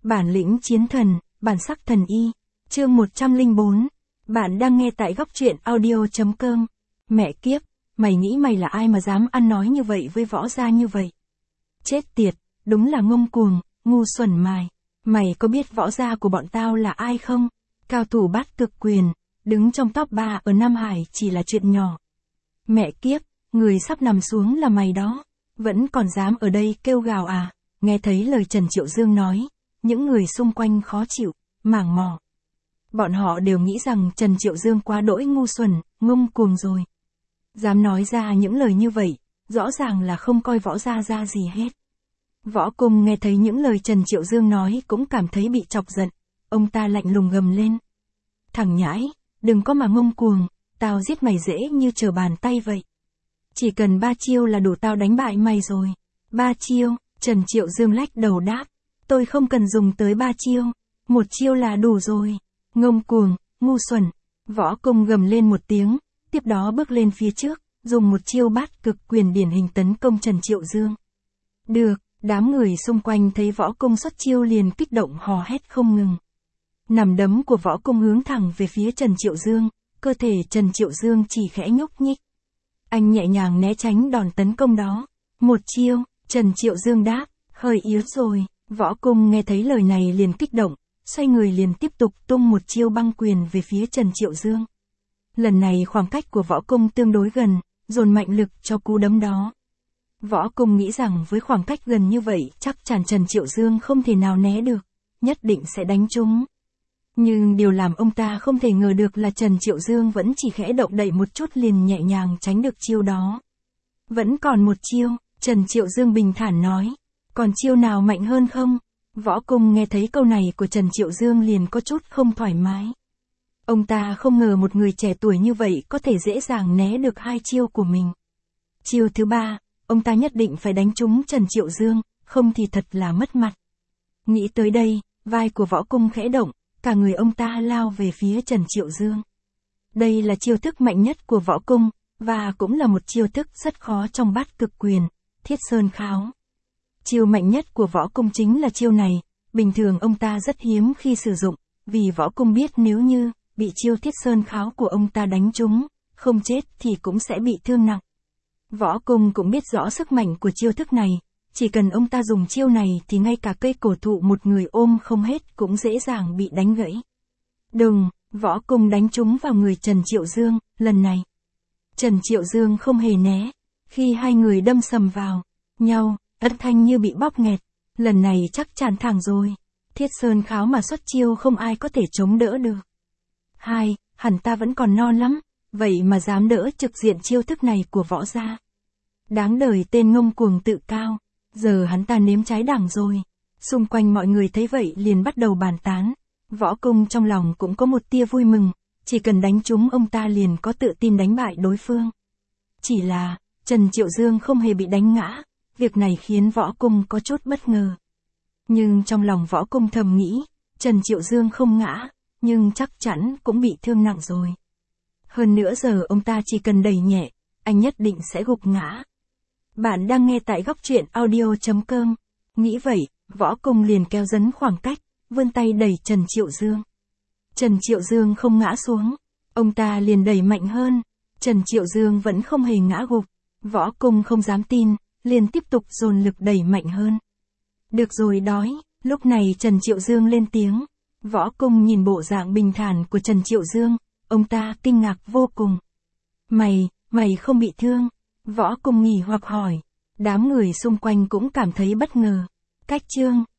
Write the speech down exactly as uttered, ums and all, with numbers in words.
Bản lĩnh chiến thần, bản sắc thần y. Chương một trăm lẻ bốn. Bạn đang nghe tại góc truyện audio.com. Mẹ kiếp, mày nghĩ mày là ai mà dám ăn nói như vậy với võ gia như vậy? Chết tiệt, đúng là ngông cuồng, ngu xuẩn mài. Mày có biết võ gia của bọn tao là ai không? Cao thủ bát cực quyền, đứng trong top ba ở Nam Hải chỉ là chuyện nhỏ. Mẹ kiếp, người sắp nằm xuống là mày đó. Vẫn còn dám ở đây kêu gào à? Nghe thấy lời Trần Triệu Dương nói, những người xung quanh khó chịu, mảng mỏ. Bọn họ đều nghĩ rằng Trần Triệu Dương quá đỗi ngu xuẩn, ngông cuồng rồi. Dám nói ra những lời như vậy, rõ ràng là không coi võ gia ra gì hết. Võ Cung nghe thấy những lời Trần Triệu Dương nói cũng cảm thấy bị chọc giận. Ông ta lạnh lùng gầm lên. Thằng nhãi, đừng có mà ngông cuồng, tao giết mày dễ như trở bàn tay vậy. Chỉ cần ba chiêu là đủ tao đánh bại mày rồi. Ba chiêu, Trần Triệu Dương lách đầu đáp. Tôi không cần dùng tới ba chiêu, một chiêu là đủ rồi. Ngông cuồng, ngu xuẩn. Võ Cung gầm lên một tiếng, tiếp đó bước lên phía trước, dùng một chiêu bát cực quyền điển hình tấn công Trần Triệu Dương. Được, đám người xung quanh thấy Võ Cung xuất chiêu liền kích động hò hét không ngừng. Nằm đấm của Võ Cung hướng thẳng về phía Trần Triệu Dương, cơ thể Trần Triệu Dương chỉ khẽ nhúc nhích. Anh nhẹ nhàng né tránh đòn tấn công đó. Một chiêu, Trần Triệu Dương đáp, hơi yếu rồi. Võ Cung nghe thấy lời này liền kích động, xoay người liền tiếp tục tung một chiêu băng quyền về phía Trần Triệu Dương. Lần này khoảng cách của Võ Cung tương đối gần, dồn mạnh lực cho cú đấm đó. Võ Cung nghĩ rằng với khoảng cách gần như vậy chắc chắn Trần Triệu Dương không thể nào né được, nhất định sẽ đánh trúng. Nhưng điều làm ông ta không thể ngờ được là Trần Triệu Dương vẫn chỉ khẽ động đậy một chút liền nhẹ nhàng tránh được chiêu đó. Vẫn còn một chiêu, Trần Triệu Dương bình thản nói. Còn chiêu nào mạnh hơn không? Võ Cung nghe thấy câu này của Trần Triệu Dương liền có chút không thoải mái. Ông ta không ngờ một người trẻ tuổi như vậy có thể dễ dàng né được hai chiêu của mình. Chiêu thứ ba, ông ta nhất định phải đánh trúng Trần Triệu Dương, không thì thật là mất mặt. Nghĩ tới đây, vai của Võ Cung khẽ động, cả người ông ta lao về phía Trần Triệu Dương. Đây là chiêu thức mạnh nhất của Võ Cung, và cũng là một chiêu thức rất khó trong bát cực quyền, Thiết Sơn Kháo. Chiêu mạnh nhất của Võ Cung chính là chiêu này, bình thường ông ta rất hiếm khi sử dụng, vì Võ Cung biết nếu như bị chiêu Thiết Sơn Kháo của ông ta đánh trúng, không chết thì cũng sẽ bị thương nặng. Võ Cung cũng biết rõ sức mạnh của chiêu thức này, chỉ cần ông ta dùng chiêu này thì ngay cả cây cổ thụ một người ôm không hết cũng dễ dàng bị đánh gãy. Đùng, Võ Cung đánh trúng vào người Trần Triệu Dương, lần này. Trần Triệu Dương không hề né, khi hai người đâm sầm vào nhau, âm thanh như bị bóp nghẹt, lần này chắc chắn thẳng rồi. Thiết Sơn Kháo mà xuất chiêu không ai có thể chống đỡ được. Hai, hẳn ta vẫn còn non lắm, vậy mà dám đỡ trực diện chiêu thức này của võ gia. Đáng đời tên ngông cuồng tự cao, giờ hắn ta nếm trái đắng rồi. Xung quanh mọi người thấy vậy liền bắt đầu bàn tán. Võ Cung trong lòng cũng có một tia vui mừng, chỉ cần đánh trúng ông ta liền có tự tin đánh bại đối phương. Chỉ là, Trần Triệu Dương không hề bị đánh ngã, việc này khiến Võ Cung có chút bất ngờ. Nhưng trong lòng Võ Cung thầm nghĩ, Trần Triệu Dương không ngã, nhưng chắc chắn cũng bị thương nặng rồi. Hơn nữa giờ ông ta chỉ cần đẩy nhẹ, anh nhất định sẽ gục ngã. Bạn đang nghe tại góc truyện audio.com. Nghĩ vậy, Võ Cung liền kéo dấn khoảng cách, vươn tay đẩy Trần Triệu Dương. Trần Triệu Dương không ngã xuống, ông ta liền đẩy mạnh hơn. Trần Triệu Dương vẫn không hề ngã gục. Võ Cung không dám tin, liền tiếp tục dồn lực đẩy mạnh hơn. Được rồi đói, lúc này Trần Triệu Dương lên tiếng. Võ Cung nhìn bộ dạng bình thản của Trần Triệu Dương, ông ta kinh ngạc vô cùng. Mày, mày không bị thương? Võ Cung nghỉ hoặc hỏi. Đám người xung quanh cũng cảm thấy bất ngờ. Cách chương.